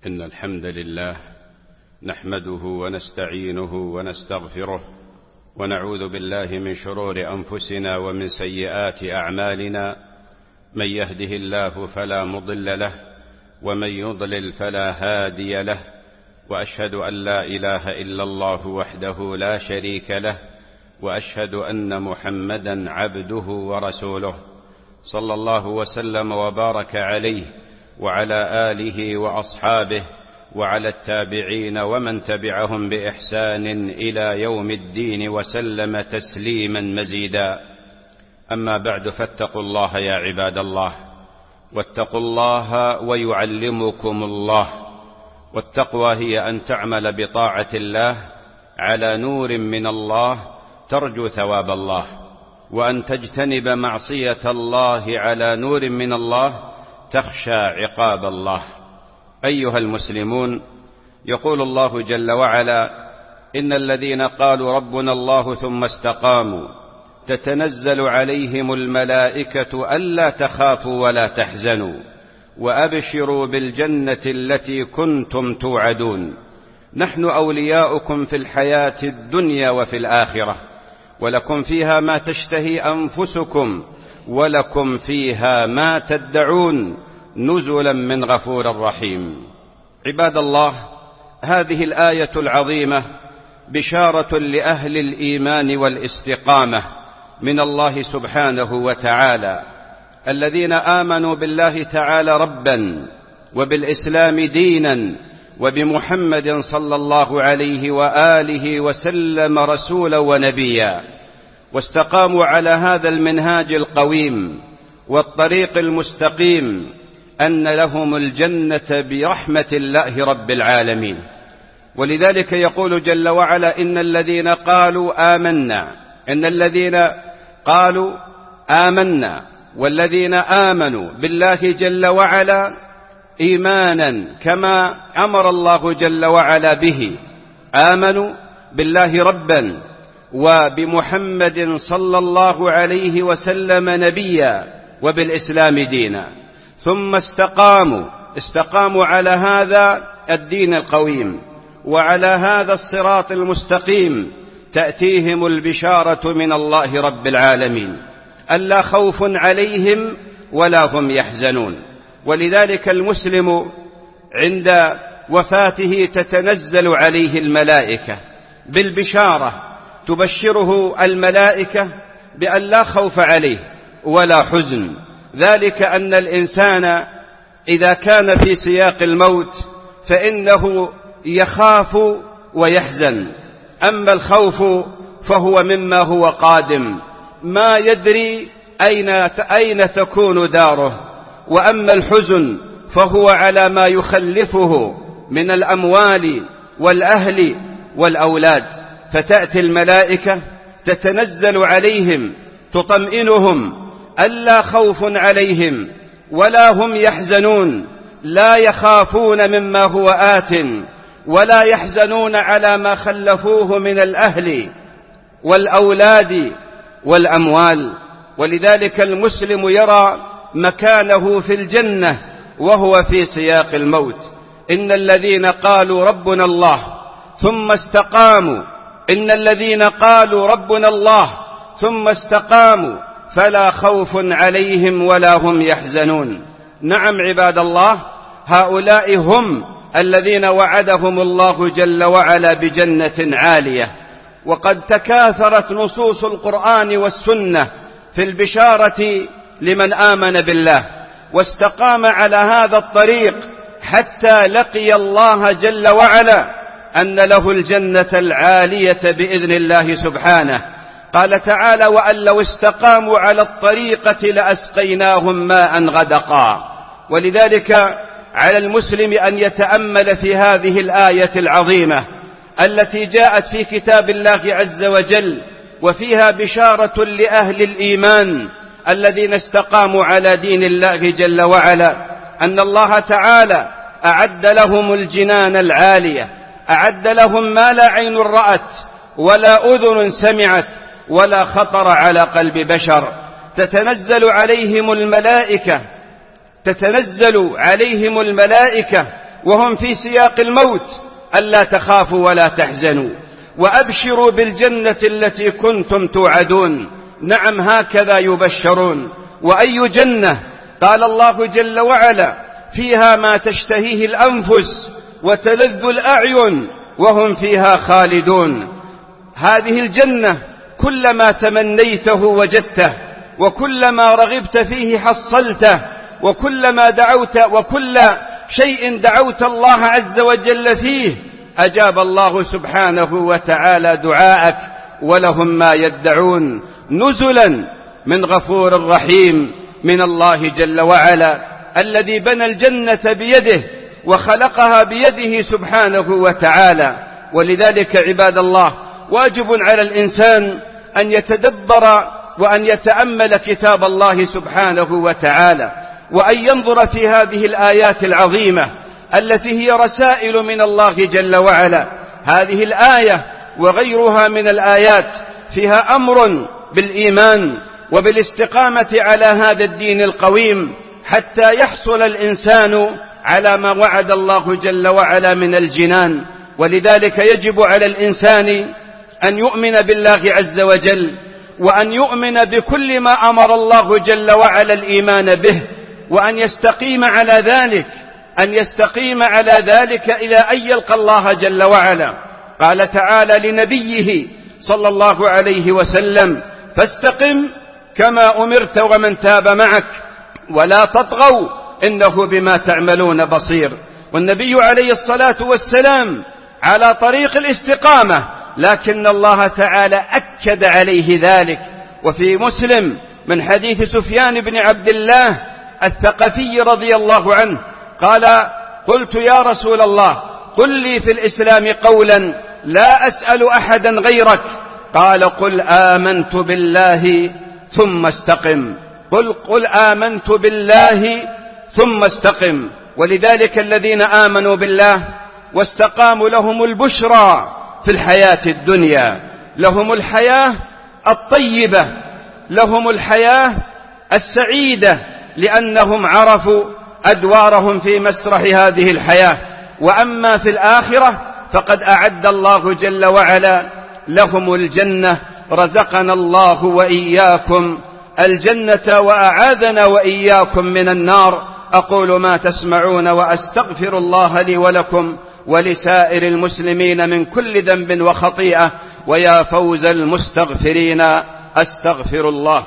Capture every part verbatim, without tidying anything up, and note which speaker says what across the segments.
Speaker 1: إن الحمد لله نحمده ونستعينه ونستغفره ونعوذ بالله من شرور أنفسنا ومن سيئات أعمالنا. من يهده الله فلا مضل له ومن يضلل فلا هادي له، وأشهد أن لا إله إلا الله وحده لا شريك له، وأشهد أن محمدا عبده ورسوله، صلى الله وسلم وبارك عليه وعلى آله وأصحابه وعلى التابعين ومن تبعهم بإحسان إلى يوم الدين وسلم تسليما مزيدا. أما بعد، فاتقوا الله يا عباد الله، واتقوا الله ويعلمكم الله. والتقوى هي أن تعمل بطاعة الله على نور من الله ترجو ثواب الله، وأن تجتنب معصية الله على نور من الله تخشى عقاب الله. أيها المسلمون، يقول الله جل وعلا: إن الذين قالوا ربنا الله ثم استقاموا تتنزل عليهم الملائكة ألا تخافوا ولا تحزنوا وأبشروا بالجنة التي كنتم توعدون، نحن أولياؤكم في الحياة الدنيا وفي الآخرة، ولكم فيها ما تشتهي أنفسكم ولكم فيها ما تدعون، نزلا من غفور رحيم. عباد الله، هذه الآية العظيمة بشارة لأهل الإيمان والاستقامة من الله سبحانه وتعالى، الذين آمنوا بالله تعالى ربا وبالإسلام دينا وبمحمد صلى الله عليه وآله وسلم رسولا ونبيا، واستقاموا على هذا المنهاج القويم والطريق المستقيم، أن لهم الجنة برحمة الله رب العالمين. ولذلك يقول جل وعلا: إن الذين قالوا آمنا إن الذين قالوا آمنا والذين آمنوا بالله جل وعلا إيمانا كما أمر الله جل وعلا به، آمنوا بالله ربا وبمحمد صلى الله عليه وسلم نبيا وبالإسلام دينا، ثم استقاموا استقاموا على هذا الدين القويم وعلى هذا الصراط المستقيم، تأتيهم البشارة من الله رب العالمين ألا خوف عليهم ولا هم يحزنون. ولذلك المسلم عند وفاته تتنزل عليه الملائكة بالبشارة، تبشره الملائكة بأن لا خوف عليه ولا حزن، ذلك أن الإنسان إذا كان في سياق الموت فإنه يخاف ويحزن، أما الخوف فهو مما هو قادم، ما يدري أين أين تكون داره، وأما الحزن فهو على ما يخلفه من الأموال والأهل والأولاد. فتأتي الملائكة تتنزل عليهم تطمئنهم ألا خوف عليهم ولا هم يحزنون، لا يخافون مما هو آت ولا يحزنون على ما خلفوه من الأهل والأولاد والأموال. ولذلك المسلم يرى مكانه في الجنة وهو في سياق الموت. إن الذين قالوا ربنا الله ثم استقاموا إن الذين قالوا ربنا الله ثم استقاموا فلا خوف عليهم ولا هم يحزنون. نعم عباد الله، هؤلاء هم الذين وعدهم الله جل وعلا بجنة عالية، وقد تكاثرت نصوص القرآن والسنة في البشارة لمن آمن بالله واستقام على هذا الطريق حتى لقي الله جل وعلا أن له الجنة العالية بإذن الله سبحانه. قال تعالى: وأن لو استقاموا على الطريقة لأسقيناهم ماء غدقا. ولذلك على المسلم أن يتأمل في هذه الآية العظيمة التي جاءت في كتاب الله عز وجل، وفيها بشارة لأهل الإيمان الذين استقاموا على دين الله جل وعلا، أن الله تعالى أعد لهم الجنان العالية، أعد لهم ما لا عين رأت ولا أذن سمعت ولا خطر على قلب بشر. تتنزل عليهم الملائكة تتنزل عليهم الملائكة
Speaker 2: وهم في سياق الموت: ألا تخافوا ولا تحزنوا وأبشروا بالجنة التي كنتم توعدون. نعم، هكذا يبشرون. وأي جنة؟ قال الله جل وعلا: فيها ما تشتهيه الأنفس وتلذ الأعين وهم فيها خالدون. هذه الجنة كلما تمنيته وجدته، وكلما رغبت فيه حصلته، وكلما دعوت وكل شيء دعوت الله عز وجل فيه أجاب الله سبحانه وتعالى دعاءك، ولهم ما يدعون، نزلا من غفور رحيم من الله جل وعلا، الذي بنى الجنة بيده وخلقها بيده سبحانه وتعالى. ولذلك عباد الله، واجب على الإنسان أن يتدبر وأن يتأمل كتاب الله سبحانه وتعالى، وأن ينظر في هذه الآيات العظيمة التي هي رسائل من الله جل وعلا. هذه الآية وغيرها من الآيات فيها أمر بالإيمان وبالاستقامة على هذا الدين القويم، حتى يحصل الإنسان على ما وعد الله جل وعلا من الجنان. ولذلك يجب على الإنسان أن يؤمن بالله عز وجل، وأن يؤمن بكل ما أمر الله جل وعلا الإيمان به، وأن يستقيم على ذلك أن يستقيم على ذلك إلى أن يلقى الله جل وعلا. قال تعالى لنبيه صلى الله عليه وسلم: فاستقم كما أمرت ومن تاب معك ولا تطغوا إنه بما تعملون بصير. والنبي عليه الصلاة والسلام على طريق الاستقامة، لكن الله تعالى أكد عليه ذلك. وفي مسلم من حديث سفيان بن عبد الله الثقفي رضي الله عنه قال: قلت يا رسول الله قل لي في الإسلام قولا لا أسأل أحدا غيرك. قال: قل آمنت بالله ثم استقم. قل, قل آمنت بالله ثم استقم. ولذلك الذين آمنوا بالله واستقاموا لهم البشرى في الحياة الدنيا، لهم الحياة الطيبة، لهم الحياة السعيدة، لأنهم عرفوا أدوارهم في مسرح هذه الحياة. وأما في الآخرة فقد أعد الله جل وعلا لهم الجنة. رزقنا الله وإياكم الجنة وأعاذنا وإياكم من النار. أقول ما تسمعون وأستغفر الله لي ولكم ولسائر المسلمين من كل ذنب وخطيئة، ويا فوز المستغفرين. أستغفر الله.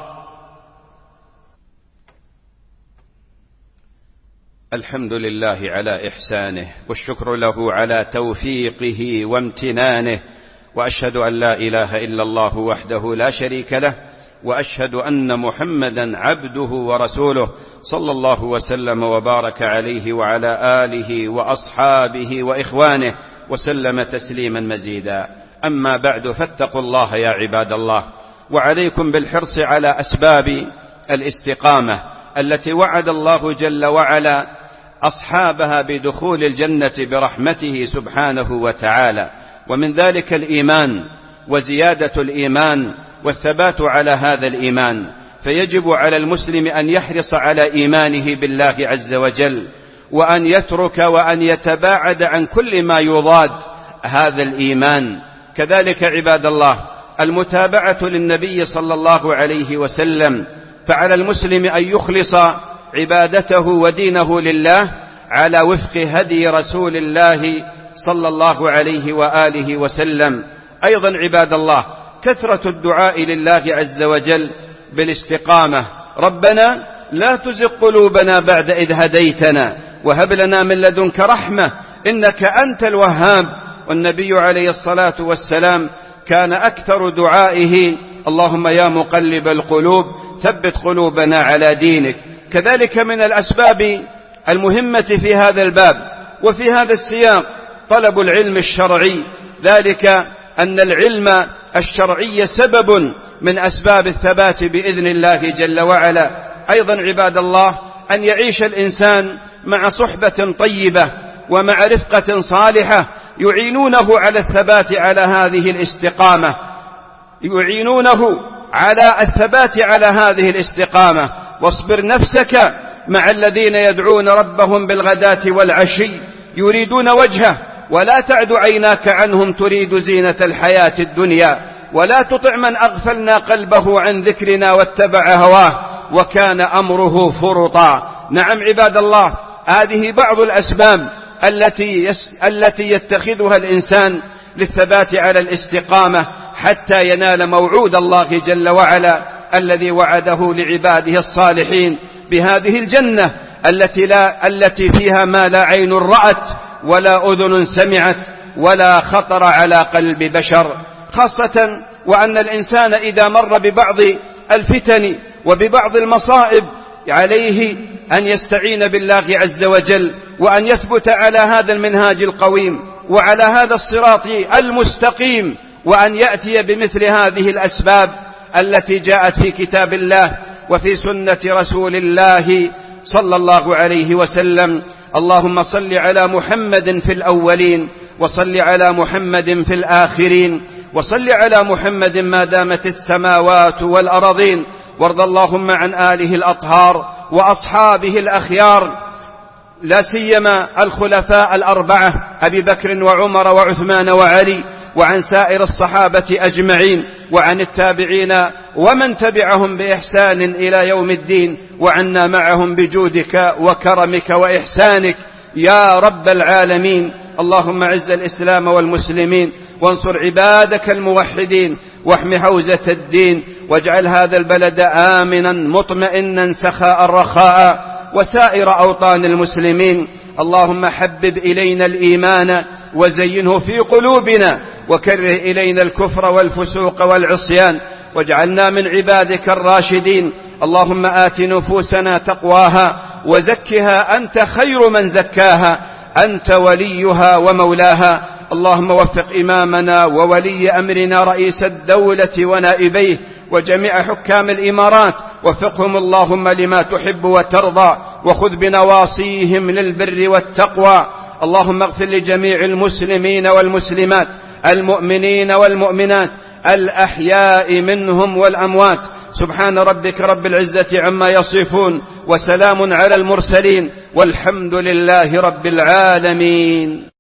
Speaker 2: الحمد لله على إحسانه، والشكر له على توفيقه وامتنانه، وأشهد أن لا إله إلا الله وحده لا شريك له، وأشهد أن محمدا عبده ورسوله صلى الله وسلم وبارك عليه وعلى آله وأصحابه وإخوانه وسلم تسليما مزيدا. أما بعد، فاتقوا الله يا عباد الله، وعليكم بالحرص على أسباب الاستقامة التي وعد الله جل وعلا أصحابها بدخول الجنة برحمته سبحانه وتعالى. ومن ذلك الإيمان وزيادة الإيمان والثبات على هذا الإيمان. فيجب على المسلم أن يحرص على إيمانه بالله عز وجل، وأن يترك وأن يتباعد عن كل ما يضاد هذا الإيمان. كذلك عباد الله، المتابعة للنبي صلى الله عليه وسلم، فعلى المسلم أن يخلص عبادته ودينه لله على وفق هدي رسول الله صلى الله عليه وآله وسلم. أيضا عباد الله، كثرة الدعاء لله عز وجل بالاستقامة: ربنا لا تزغ قلوبنا بعد إذ هديتنا وهب لنا من لدنك رحمة إنك أنت الوهاب. والنبي عليه الصلاة والسلام كان أكثر دعائه: اللهم يا مقلب القلوب ثبت قلوبنا على دينك. كذلك من الأسباب المهمة في هذا الباب وفي هذا السياق طلب العلم الشرعي، ذلك أن العلم الشرعي سبب من أسباب الثبات بإذن الله جل وعلا. أيضا عباد الله، أن يعيش الإنسان مع صحبة طيبة ومع رفقة صالحة يعينونه على الثبات على هذه الاستقامة يعينونه على الثبات على هذه الاستقامة. واصبر نفسك مع الذين يدعون ربهم بالغداة والعشي يريدون وجهه، ولا تعد عيناك عنهم تريد زينة الحياة الدنيا، ولا تطع من أغفلنا قلبه عن ذكرنا واتبع هواه وكان أمره فرطا. نعم عباد الله، هذه بعض الأسباب التي, يس التي يتخذها الإنسان للثبات على الاستقامة حتى ينال موعود الله جل وعلا الذي وعده لعباده الصالحين بهذه الجنة التي, لا التي فيها ما لا عين رأت ولا أذن سمعت ولا خطر على قلب بشر، خاصة وأن الإنسان إذا مر ببعض الفتن وببعض المصائب عليه أن يستعين بالله عز وجل، وأن يثبت على هذا المنهاج القويم وعلى هذا الصراط المستقيم، وأن يأتي بمثل هذه الأسباب التي جاءت في كتاب الله وفي سنة رسول الله صلى الله عليه وسلم. اللهم صل على محمد في الأولين، وصل على محمد في الآخرين، وصل على محمد ما دامت السماوات والأرضين، وارض اللهم عن آله الأطهار وأصحابه الأخيار، لا سيما الخلفاء الأربعة أبي بكر وعمر وعثمان وعلي، وعن سائر الصحابة أجمعين، وعن التابعين ومن تبعهم بإحسان إلى يوم الدين، وعنا معهم بجودك وكرمك وإحسانك يا رب العالمين. اللهم عز الإسلام والمسلمين، وانصر عبادك الموحدين، واحم حوزة الدين، واجعل هذا البلد آمنا مطمئنا سخاء رخاء، وسائر أوطان المسلمين. اللهم حبب إلينا الإيمان وزينه في قلوبنا، وكره إلينا الكفر والفسوق والعصيان، واجعلنا من عبادك الراشدين. اللهم آت نفوسنا تقواها وزكها أنت خير من زكاها، أنت وليها ومولاها. اللهم وفق إمامنا وولي أمرنا رئيس الدولة ونائبيه وجميع حكام الإمارات، وفقهم اللهم لما تحب وترضى، وخذ بنواصيهم للبر والتقوى. اللهم اغفر لجميع المسلمين والمسلمات، المؤمنين والمؤمنات، الأحياء منهم والأموات. سبحان ربك رب العزة عما يصفون، وسلام على المرسلين، والحمد لله رب العالمين.